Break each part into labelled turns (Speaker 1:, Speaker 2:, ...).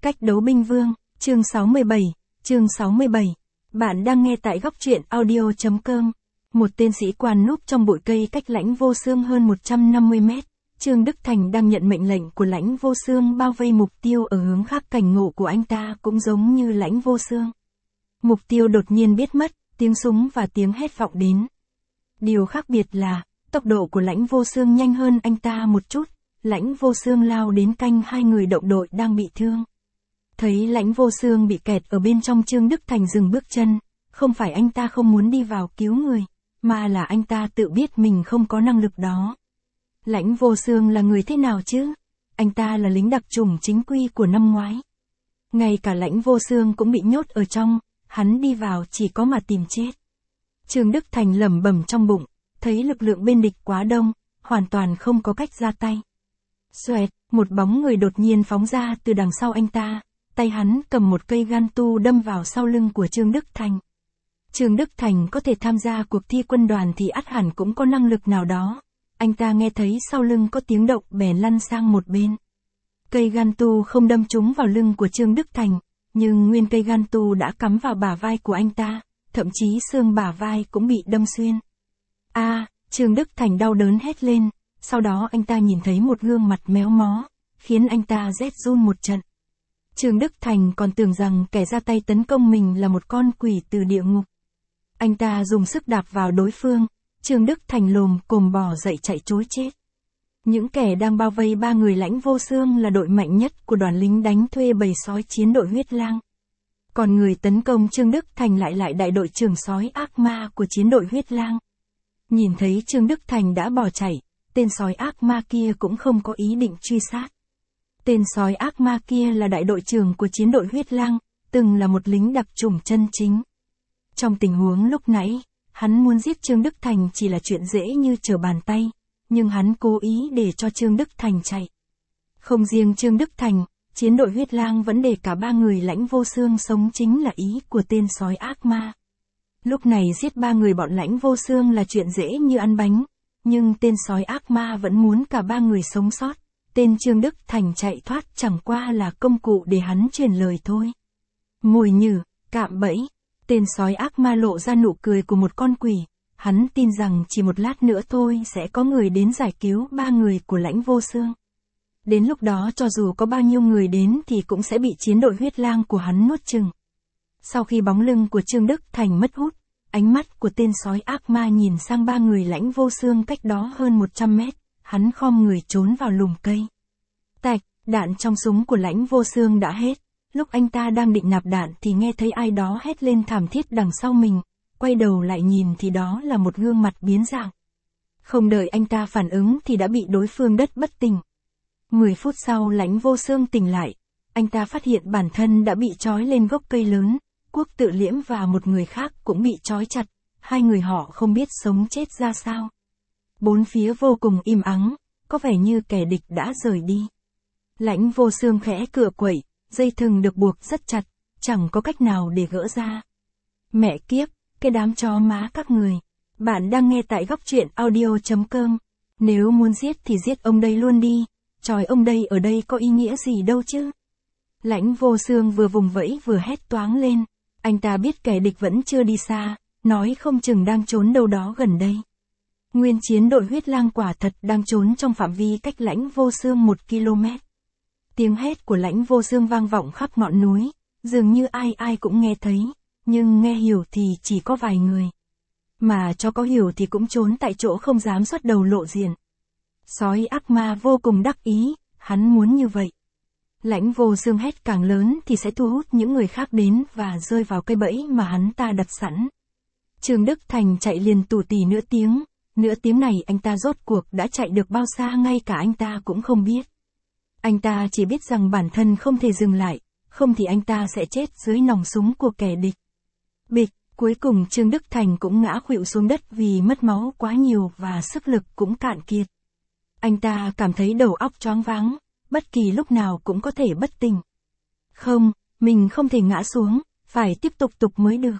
Speaker 1: Cách đấu binh vương, chương 67. Bạn đang nghe tại góc truyện audio.com. Một tên sĩ quan núp trong bụi cây cách Lãnh Vô Xương hơn 150 mét. Trương Đức Thành đang nhận mệnh lệnh của Lãnh Vô Xương bao vây mục tiêu ở hướng khác. Cảnh ngộ của anh ta cũng giống như Lãnh Vô Xương. Mục tiêu đột nhiên biết mất, tiếng súng và tiếng hét vọng đến. Điều khác biệt là, tốc độ của Lãnh Vô Xương nhanh hơn anh ta một chút. Lãnh Vô Xương lao đến canh hai người động đội đang bị thương. Thấy Lãnh Vô Xương bị kẹt ở bên trong, Trương Đức Thành dừng bước chân. Không phải anh ta không muốn đi vào cứu người, mà là anh ta tự biết mình không có năng lực đó. Lãnh Vô Xương là người thế nào chứ? Anh ta là lính đặc chủng chính quy của năm ngoái. Ngay cả Lãnh Vô Xương cũng bị nhốt ở trong, hắn đi vào chỉ có mà tìm chết. Trương Đức Thành lẩm bẩm trong bụng, thấy lực lượng bên địch quá đông, hoàn toàn không có cách ra tay. Xoẹt, một bóng người đột nhiên phóng ra từ đằng sau anh ta, tay hắn cầm một cây gan tu đâm vào sau lưng của Trương Đức Thành. Trương Đức Thành có thể tham gia cuộc thi quân đoàn thì ắt hẳn cũng có năng lực nào đó. Anh ta nghe thấy sau lưng có tiếng động bèn lăn sang một bên. Cây gan tu không đâm trúng vào lưng của Trương Đức Thành, nhưng nguyên cây gan tu đã cắm vào bả vai của anh ta, thậm chí xương bả vai cũng bị đâm xuyên. Trương Đức Thành đau đớn hét lên, sau đó anh ta nhìn thấy một gương mặt méo mó, khiến anh ta rét run một trận. Trương Đức Thành còn tưởng rằng kẻ ra tay tấn công mình là một con quỷ từ địa ngục. Anh ta dùng sức đạp vào đối phương, Trương Đức Thành lồm cồm bò dậy chạy trối chết. Những kẻ đang bao vây ba người Lãnh Vô Xương là đội mạnh nhất của đoàn lính đánh thuê bầy sói chiến đội huyết lang. Còn người tấn công Trương Đức Thành lại đại đội trưởng sói ác ma của chiến đội huyết lang. Nhìn thấy Trương Đức Thành đã bỏ chạy, tên sói ác ma kia cũng không có ý định truy sát. Tên sói ác ma kia là đại đội trưởng của chiến đội huyết lang, từng là một lính đặc chủng chân chính. Trong tình huống lúc nãy, hắn muốn giết Trương Đức Thành chỉ là chuyện dễ như trở bàn tay, nhưng hắn cố ý để cho Trương Đức Thành chạy. Không riêng Trương Đức Thành, chiến đội huyết lang vẫn để cả ba người Lãnh Vô Xương sống chính là ý của tên sói ác ma. Lúc này giết ba người bọn Lãnh Vô Xương là chuyện dễ như ăn bánh, nhưng tên sói ác ma vẫn muốn cả ba người sống sót. Tên Trương Đức Thành chạy thoát chẳng qua là công cụ để hắn truyền lời thôi. Mồi nhử, cạm bẫy. Tên sói ác ma lộ ra nụ cười của một con quỷ. Hắn tin rằng chỉ một lát nữa thôi sẽ có người đến giải cứu ba người của Lãnh Vô Xương. Đến lúc đó cho dù có bao nhiêu người đến thì cũng sẽ bị chiến đội huyết lang của hắn nuốt chửng. Sau khi bóng lưng của Trương Đức Thành mất hút, ánh mắt của tên sói ác ma nhìn sang ba người Lãnh Vô Xương cách đó hơn 100 mét. Hắn khom người trốn vào lùm cây. Tạch, đạn trong súng của Lãnh Vô Xương đã hết. Lúc anh ta đang định nạp đạn thì nghe thấy ai đó hét lên thảm thiết đằng sau mình. Quay đầu lại nhìn thì đó là một gương mặt biến dạng. Không đợi anh ta phản ứng thì đã bị đối phương đất bất tỉnh. 10 phút sau Lãnh Vô Xương tỉnh lại. Anh ta phát hiện bản thân đã bị trói lên gốc cây lớn. Quốc Tự Liễm và một người khác cũng bị trói chặt. Hai người họ không biết sống chết ra sao. Bốn phía vô cùng im ắng, có vẻ như kẻ địch đã rời đi. Lãnh Vô Xương khẽ cựa quậy, dây thừng được buộc rất chặt, chẳng có cách nào để gỡ ra. Mẹ kiếp, cái đám chó má các người. Bạn đang nghe tại góc truyện audio.com. Nếu muốn giết thì giết ông đây luôn đi, trói ông đây ở đây có ý nghĩa gì đâu chứ. Lãnh Vô Xương vừa vùng vẫy vừa hét toáng lên. Anh ta biết kẻ địch vẫn chưa đi xa, nói không chừng đang trốn đâu đó gần đây. Nguyên chiến đội huyết lang quả thật đang trốn trong phạm vi cách Lãnh Vô Xương 1 km. Tiếng hét của Lãnh Vô Xương vang vọng khắp ngọn núi, dường như ai cũng nghe thấy, nhưng nghe hiểu thì chỉ có vài người. Mà cho có hiểu thì cũng trốn tại chỗ không dám xuất đầu lộ diện. Sói ác ma vô cùng đắc ý, hắn muốn như vậy. Lãnh Vô Xương hét càng lớn thì sẽ thu hút những người khác đến và rơi vào cây bẫy mà hắn ta đặt sẵn. Trương Đức Thành chạy liền tù tì nửa tiếng này anh ta rốt cuộc đã chạy được bao xa ngay cả anh ta cũng không biết. Anh ta chỉ biết rằng bản thân không thể dừng lại, không thì anh ta sẽ chết dưới nòng súng của kẻ địch. Bịch, cuối cùng Trương Đức Thành cũng ngã khuỵu xuống đất vì mất máu quá nhiều và sức lực cũng cạn kiệt. Anh ta cảm thấy đầu óc choáng váng, bất kỳ lúc nào cũng có thể bất tỉnh. Không, mình không thể ngã xuống, phải tiếp tục mới được.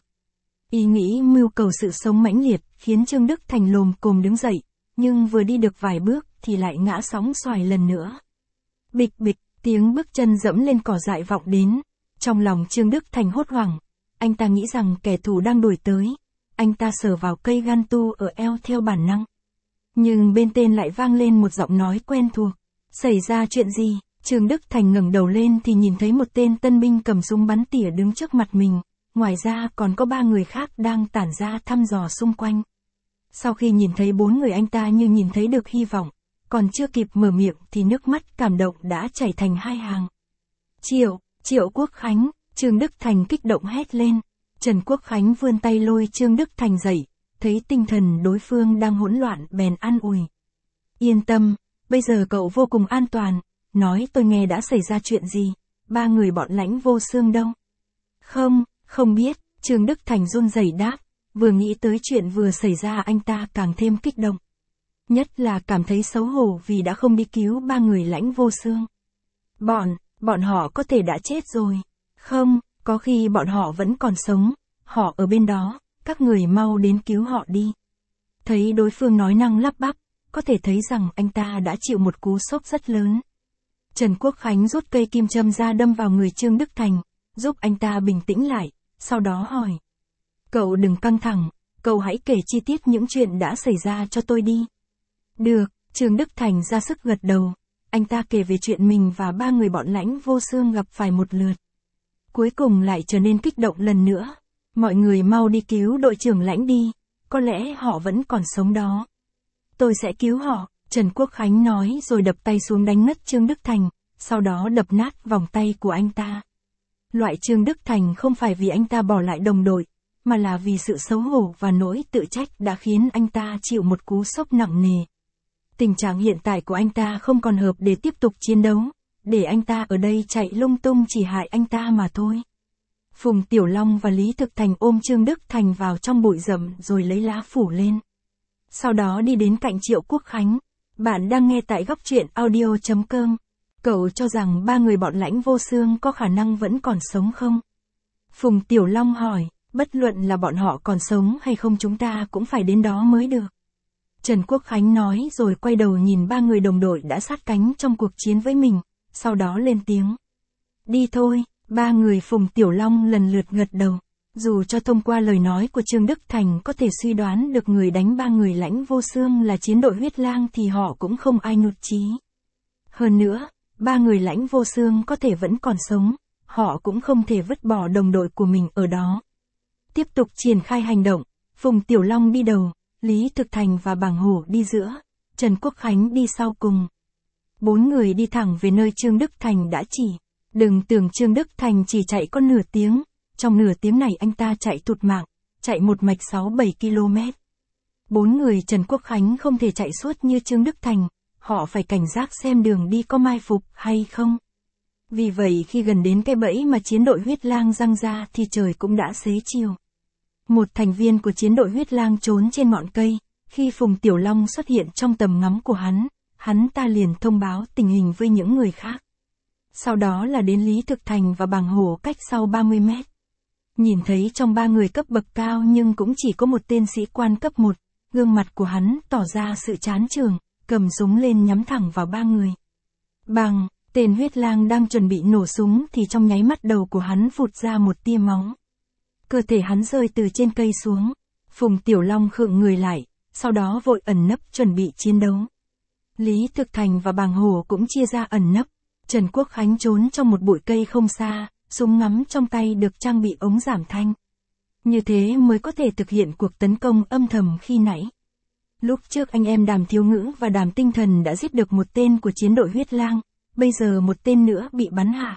Speaker 1: Ý nghĩ mưu cầu sự sống mãnh liệt khiến Trương Đức Thành lồm cồm đứng dậy, nhưng vừa đi được vài bước thì lại ngã sóng xoài lần nữa. Bịch bịch, Tiếng bước chân dẫm lên cỏ dại vọng đến. Trong lòng Trương Đức Thành hốt hoảng. Anh ta nghĩ rằng kẻ thù đang đuổi tới. Anh ta sờ vào cây gan tu ở eo theo bản năng. Nhưng bên tên lại vang lên một giọng nói quen thuộc. Xảy ra chuyện gì? Trương Đức Thành ngẩng đầu lên thì nhìn thấy một tên tân binh cầm súng bắn tỉa đứng trước mặt mình. Ngoài ra còn có 3 người khác đang tản ra thăm dò xung quanh. Sau khi nhìn thấy 4 người, anh ta như nhìn thấy được hy vọng. Còn chưa kịp mở miệng thì nước mắt cảm động đã chảy thành 2 hàng. Triệu Quốc Khánh, Trương Đức Thành kích động hét lên. Trần Quốc Khánh vươn tay lôi Trương Đức Thành dậy, thấy tinh thần đối phương đang hỗn loạn bèn an ủi. Yên tâm, bây giờ cậu vô cùng an toàn, nói tôi nghe đã xảy ra chuyện gì, 3 người bọn Lãnh Vô Xương đâu? Không biết, Trương Đức Thành run rẩy đáp, vừa nghĩ tới chuyện vừa xảy ra anh ta càng thêm kích động. Nhất là cảm thấy xấu hổ vì đã không đi cứu 3 người Lãnh Vô Xương. Bọn họ có thể đã chết rồi. Không, có khi bọn họ vẫn còn sống, họ ở bên đó, các người mau đến cứu họ đi. Thấy đối phương nói năng lắp bắp, có thể thấy rằng anh ta đã chịu một cú sốc rất lớn. Trần Quốc Khánh rút cây kim châm ra đâm vào người Trương Đức Thành, giúp anh ta bình tĩnh lại, sau đó hỏi. Cậu đừng căng thẳng, cậu hãy kể chi tiết những chuyện đã xảy ra cho tôi đi. Được, Trương Đức Thành ra sức gật đầu, anh ta kể về chuyện mình và 3 người bọn Lãnh Vô Xương gặp phải một lượt. Cuối cùng lại trở nên kích động lần nữa. Mọi người mau đi cứu đội trưởng Lãnh đi, có lẽ họ vẫn còn sống đó. Tôi sẽ cứu họ, Trần Quốc Khánh nói rồi đập tay xuống đánh ngất Trương Đức Thành, sau đó đập nát vòng tay của anh ta. Loại Trương Đức Thành không phải vì anh ta bỏ lại đồng đội, mà là vì sự xấu hổ và nỗi tự trách đã khiến anh ta chịu một cú sốc nặng nề. Tình trạng hiện tại của anh ta không còn hợp để tiếp tục chiến đấu, để anh ta ở đây chạy lung tung chỉ hại anh ta mà thôi. Phùng Tiểu Long và Lý Thực Thành ôm Trương Đức Thành vào trong bụi rậm rồi lấy lá phủ lên. Sau đó đi đến cạnh Triệu Quốc Khánh. Bạn đang nghe tại góc truyện audio.com. Cậu cho rằng 3 người bọn Lãnh Vô Xương có khả năng vẫn còn sống không? Phùng Tiểu Long hỏi, bất luận là bọn họ còn sống hay không chúng ta cũng phải đến đó mới được. Trần Quốc Khánh nói rồi quay đầu nhìn 3 người đồng đội đã sát cánh trong cuộc chiến với mình, sau đó lên tiếng. Đi thôi, 3 người Phùng Tiểu Long lần lượt gật đầu. Dù cho thông qua lời nói của Trương Đức Thành có thể suy đoán được người đánh 3 người Lãnh Vô Xương là chiến đội Huyết Lang thì họ cũng không ai nhụt chí. Hơn nữa, 3 người Lãnh Vô Xương có thể vẫn còn sống, họ cũng không thể vứt bỏ đồng đội của mình ở đó. Tiếp tục triển khai hành động, Phùng Tiểu Long đi đầu, Lý Thực Thành và Bàng Hổ đi giữa, Trần Quốc Khánh đi sau cùng. 4 người đi thẳng về nơi Trương Đức Thành đã chỉ. Đừng tưởng Trương Đức Thành chỉ chạy có nửa tiếng, trong nửa tiếng này anh ta chạy tụt mạng, chạy một mạch 6-7 km. 4 người Trần Quốc Khánh không thể chạy suốt như Trương Đức Thành, họ phải cảnh giác xem đường đi có mai phục hay không. Vì vậy khi gần đến cái bẫy mà chiến đội Huyết Lang giăng ra thì trời cũng đã xế chiều. Một thành viên của chiến đội Huyết Lang trốn trên ngọn cây, khi Phùng Tiểu Long xuất hiện trong tầm ngắm của hắn ta liền thông báo tình hình với những người khác. Sau đó là đến Lý Thực Thành và Bàng Hổ cách sau 30 mét. Nhìn thấy trong 3 người cấp bậc cao nhưng cũng chỉ có một tên sĩ quan cấp 1, gương mặt của hắn tỏ ra sự chán chường, cầm súng lên nhắm thẳng vào 3 người. Bàng, tên Huyết Lang đang chuẩn bị nổ súng thì trong nháy mắt đầu của hắn phụt ra một tia máu. Cơ thể hắn rơi từ trên cây xuống. Phùng Tiểu Long khựng người lại, sau đó vội ẩn nấp chuẩn bị chiến đấu. Lý Thực Thành và Bàng Hổ cũng chia ra ẩn nấp. Trần Quốc Khánh trốn trong một bụi cây không xa, súng ngắm trong tay được trang bị ống giảm thanh. Như thế mới có thể thực hiện cuộc tấn công âm thầm khi nãy. Lúc trước anh em Đàm Thiếu Ngữ và Đàm Tinh Thần đã giết được một tên của chiến đội Huyết Lang, bây giờ một tên nữa bị bắn hạ.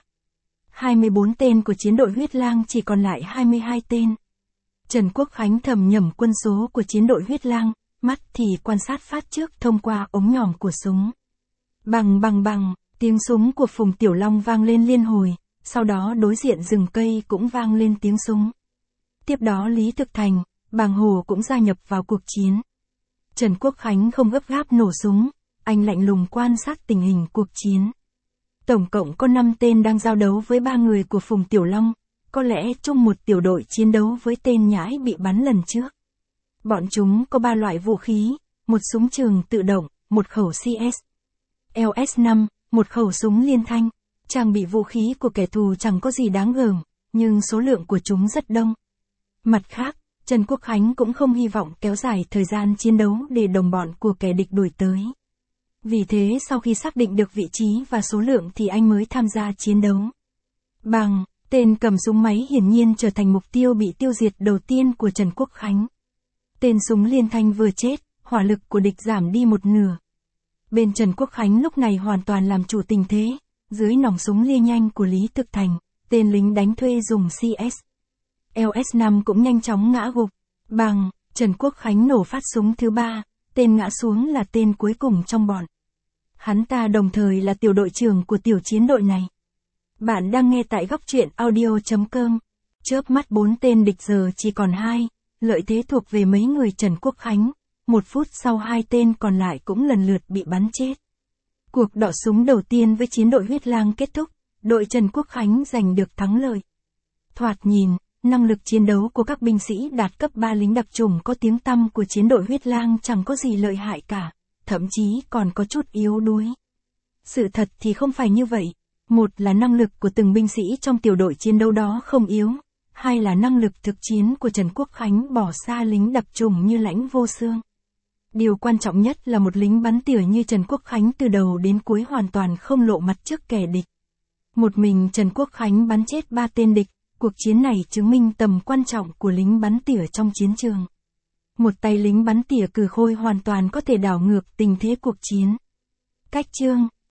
Speaker 1: 24 tên của chiến đội Huyết Lang chỉ còn lại 22 tên. Trần Quốc Khánh thầm nhẩm quân số của chiến đội Huyết Lang, mắt thì quan sát phát trước thông qua ống nhòm của súng. Bằng bằng bằng, tiếng súng của Phùng Tiểu Long vang lên liên hồi, sau đó đối diện rừng cây cũng vang lên tiếng súng. Tiếp đó Lý Thực Thành, Bàng Hổ cũng gia nhập vào cuộc chiến. Trần Quốc Khánh không gấp gáp nổ súng, anh lạnh lùng quan sát tình hình cuộc chiến. Tổng cộng có 5 tên đang giao đấu với 3 người của Phùng Tiểu Long, có lẽ chung một tiểu đội chiến đấu với tên nhãi bị bắn lần trước. Bọn chúng có 3 loại vũ khí, một súng trường tự động, một khẩu CS, LS5, một khẩu súng liên thanh. Trang bị vũ khí của kẻ thù chẳng có gì đáng gờm, nhưng số lượng của chúng rất đông. Mặt khác, Trần Quốc Khánh cũng không hy vọng kéo dài thời gian chiến đấu để đồng bọn của kẻ địch đuổi tới. Vì thế sau khi xác định được vị trí và số lượng thì anh mới tham gia chiến đấu. Bằng, tên cầm súng máy hiển nhiên trở thành mục tiêu bị tiêu diệt đầu tiên của Trần Quốc Khánh. Tên súng liên thanh vừa chết, hỏa lực của địch giảm đi một nửa. Bên Trần Quốc Khánh lúc này hoàn toàn làm chủ tình thế, dưới nòng súng lia nhanh của Lý Thực Thành, tên lính đánh thuê dùng CS. LS5 cũng nhanh chóng ngã gục. Bằng, Trần Quốc Khánh nổ phát súng thứ 3, tên ngã xuống là tên cuối cùng trong bọn. Hắn ta đồng thời là tiểu đội trưởng của tiểu chiến đội này. Bạn đang nghe tại góc truyện audio.com. Chớp mắt 4 tên địch giờ chỉ còn 2, lợi thế thuộc về mấy người Trần Quốc Khánh. 1 phút sau 2 tên còn lại cũng lần lượt bị bắn chết. Cuộc đọ súng đầu tiên với chiến đội Huyết Lang kết thúc, đội Trần Quốc Khánh giành được thắng lợi. Thoạt nhìn, năng lực chiến đấu của các binh sĩ đạt cấp 3 lính đặc chủng có tiếng tăm của chiến đội Huyết Lang chẳng có gì lợi hại cả, thậm chí còn có chút yếu đuối. Sự thật thì không phải như vậy. Một là năng lực của từng binh sĩ trong tiểu đội chiến đấu đó không yếu, hai là năng lực thực chiến của Trần Quốc Khánh bỏ xa lính đặc chủng như Lãnh Vô Xương. Điều quan trọng nhất là một lính bắn tỉa như Trần Quốc Khánh từ đầu đến cuối hoàn toàn không lộ mặt trước kẻ địch. Một mình Trần Quốc Khánh bắn chết 3 tên địch, cuộc chiến này chứng minh tầm quan trọng của lính bắn tỉa trong chiến trường. Một tay lính bắn tỉa cừ khôi hoàn toàn có thể đảo ngược tình thế cuộc chiến. Cách chương